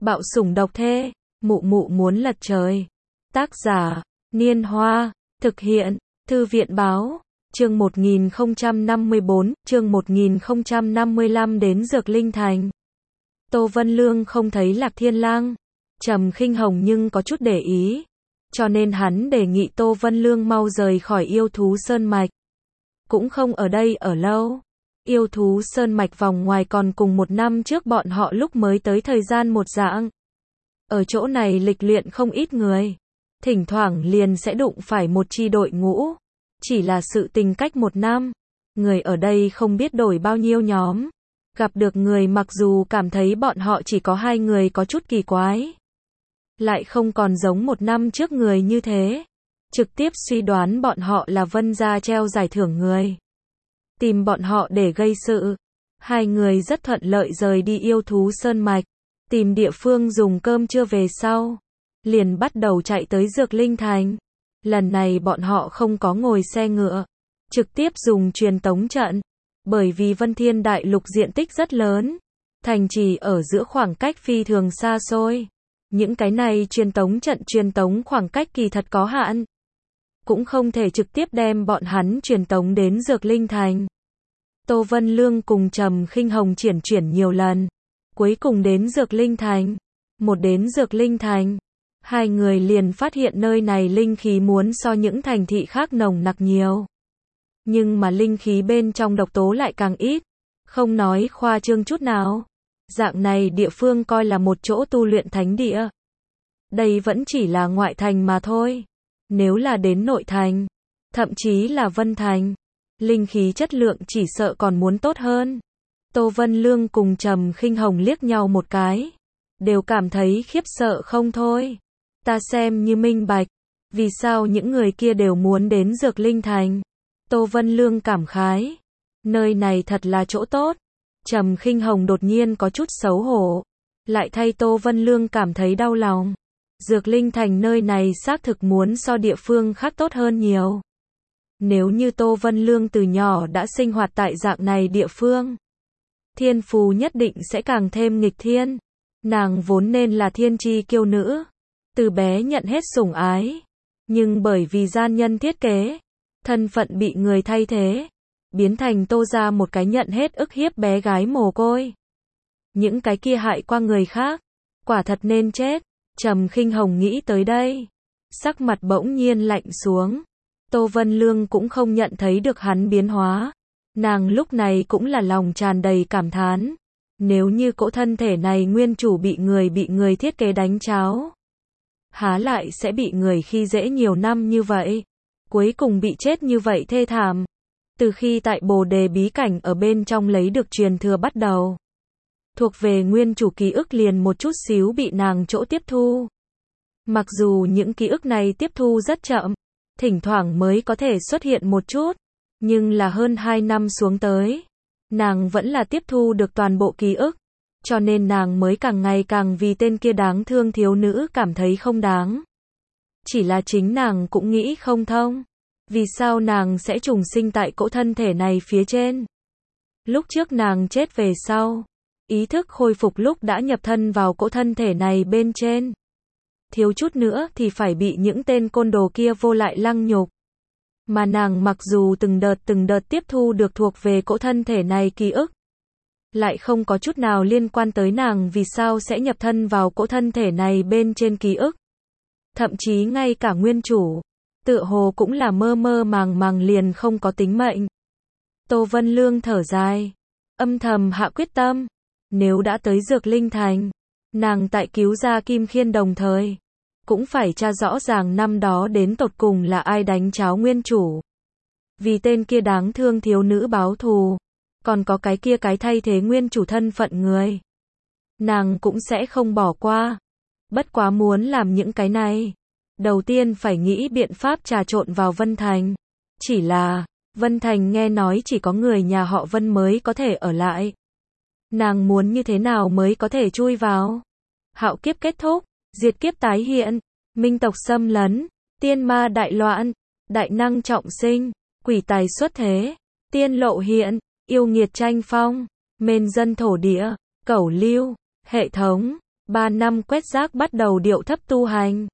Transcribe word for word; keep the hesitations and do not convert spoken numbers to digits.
Bạo sủng độc thê, mụ mụ muốn lật trời. Tác giả, Niên Hoa, thực hiện, Thư viện Báo, chương một nghìn không trăm năm mươi bốn, chương một nghìn không trăm năm mươi lăm đến Dược Linh Thành. Tô Vân Lương không thấy Lạc Thiên Lang, Trầm Khinh Hồng nhưng có chút để ý, cho nên hắn đề nghị Tô Vân Lương mau rời khỏi yêu thú sơn mạch. Cũng không ở đây ở lâu. Yêu thú sơn mạch vòng ngoài còn cùng một năm trước bọn họ lúc mới tới thời gian một dạng. Ở chỗ này lịch luyện không ít người, thỉnh thoảng liền sẽ đụng phải một chi đội ngũ. Chỉ là sự tình cách một năm, người ở đây không biết đổi bao nhiêu nhóm. Gặp được người mặc dù cảm thấy bọn họ chỉ có hai người có chút kỳ quái, lại không còn giống một năm trước người như thế. Trực tiếp suy đoán bọn họ là Vân gia treo giải thưởng người, tìm bọn họ để gây sự. Hai người rất thuận lợi rời đi yêu thú sơn mạch, tìm địa phương dùng cơm trưa về sau, liền bắt đầu chạy tới Dược Linh Thành. Lần này bọn họ không có ngồi xe ngựa, trực tiếp dùng truyền tống trận. Bởi vì Vân Thiên Đại Lục diện tích rất lớn, thành trì ở giữa khoảng cách phi thường xa xôi. Những cái này truyền tống trận truyền tống khoảng cách kỳ thật có hạn, cũng không thể trực tiếp đem bọn hắn truyền tống đến Dược Linh Thành. Tô Vân Lương cùng Trầm Khinh Hồng triển chuyển nhiều lần, cuối cùng đến Dược Linh Thành. Một đến Dược Linh Thành, hai người liền phát hiện nơi này linh khí muốn so những thành thị khác nồng nặc nhiều. Nhưng mà linh khí bên trong độc tố lại càng ít, không nói khoa trương chút nào. Dạng này địa phương coi là một chỗ tu luyện thánh địa. Đây vẫn chỉ là ngoại thành mà thôi. Nếu là đến nội thành, thậm chí là Vân Thành, linh khí chất lượng chỉ sợ còn muốn tốt hơn. Tô Vân Lương cùng Trầm Khinh Hồng liếc nhau một cái, đều cảm thấy khiếp sợ không thôi. Ta xem như minh bạch, vì sao những người kia đều muốn đến Dược Linh Thành. Tô Vân Lương cảm khái, nơi này thật là chỗ tốt. Trầm Khinh Hồng đột nhiên có chút xấu hổ, lại thay Tô Vân Lương cảm thấy đau lòng. Dược Linh Thành nơi này xác thực muốn so địa phương khác tốt hơn nhiều. Nếu như Tô Vân Lương từ nhỏ đã sinh hoạt tại dạng này địa phương, thiên phú nhất định sẽ càng thêm nghịch thiên. Nàng vốn nên là thiên chi kiêu nữ, từ bé nhận hết sủng ái, nhưng bởi vì gian nhân thiết kế, thân phận bị người thay thế, biến thành Tô gia một cái nhận hết ức hiếp bé gái mồ côi. Những cái kia hại qua người khác, quả thật nên chết. Trầm Khinh Hồng nghĩ tới đây, sắc mặt bỗng nhiên lạnh xuống. Tô Vân Lương cũng không nhận thấy được hắn biến hóa. Nàng lúc này cũng là lòng tràn đầy cảm thán. Nếu như cỗ thân thể này nguyên chủ bị người bị người thiết kế đánh cháo, há lại sẽ bị người khi dễ nhiều năm như vậy, cuối cùng bị chết như vậy thê thảm. Từ khi tại Bồ Đề bí cảnh ở bên trong lấy được truyền thừa bắt đầu, thuộc về nguyên chủ ký ức liền một chút xíu bị nàng chỗ tiếp thu. Mặc dù những ký ức này tiếp thu rất chậm, thỉnh thoảng mới có thể xuất hiện một chút, nhưng là hơn hai năm xuống tới, nàng vẫn là tiếp thu được toàn bộ ký ức, cho nên nàng mới càng ngày càng vì tên kia đáng thương thiếu nữ cảm thấy không đáng. Chỉ là chính nàng cũng nghĩ không thông, vì sao nàng sẽ trùng sinh tại cỗ thân thể này phía trên. Lúc trước nàng chết về sau, ý thức khôi phục lúc đã nhập thân vào cỗ thân thể này bên trên. Thiếu chút nữa thì phải bị những tên côn đồ kia vô lại lăng nhục. Mà nàng mặc dù từng đợt từng đợt tiếp thu được thuộc về cỗ thân thể này ký ức, lại không có chút nào liên quan tới nàng vì sao sẽ nhập thân vào cỗ thân thể này bên trên ký ức. Thậm chí ngay cả nguyên chủ, tựa hồ cũng là mơ mơ màng màng liền không có tính mệnh. Tô Vân Lương thở dài, âm thầm hạ quyết tâm. Nếu đã tới Dược Linh Thành, nàng tại cứu ra Kim Khiên đồng thời, cũng phải tra rõ ràng năm đó đến tột cùng là ai đánh cháo nguyên chủ. Vì tên kia đáng thương thiếu nữ báo thù, còn có cái kia cái thay thế nguyên chủ thân phận người, nàng cũng sẽ không bỏ qua. Bất quá muốn làm những cái này, đầu tiên phải nghĩ biện pháp trà trộn vào Vân Thành. Chỉ là, Vân Thành nghe nói chỉ có người nhà họ Vân mới có thể ở lại. Nàng muốn như thế nào mới có thể chui vào? Hạo kiếp kết thúc, diệt kiếp tái hiện, minh tộc xâm lấn, tiên ma đại loạn, đại năng trọng sinh, quỷ tài xuất thế, tiên lộ hiện, yêu nghiệt tranh phong, mên dân thổ địa, cẩu lưu, hệ thống, Ba năm quét rác bắt đầu điệu thấp tu hành.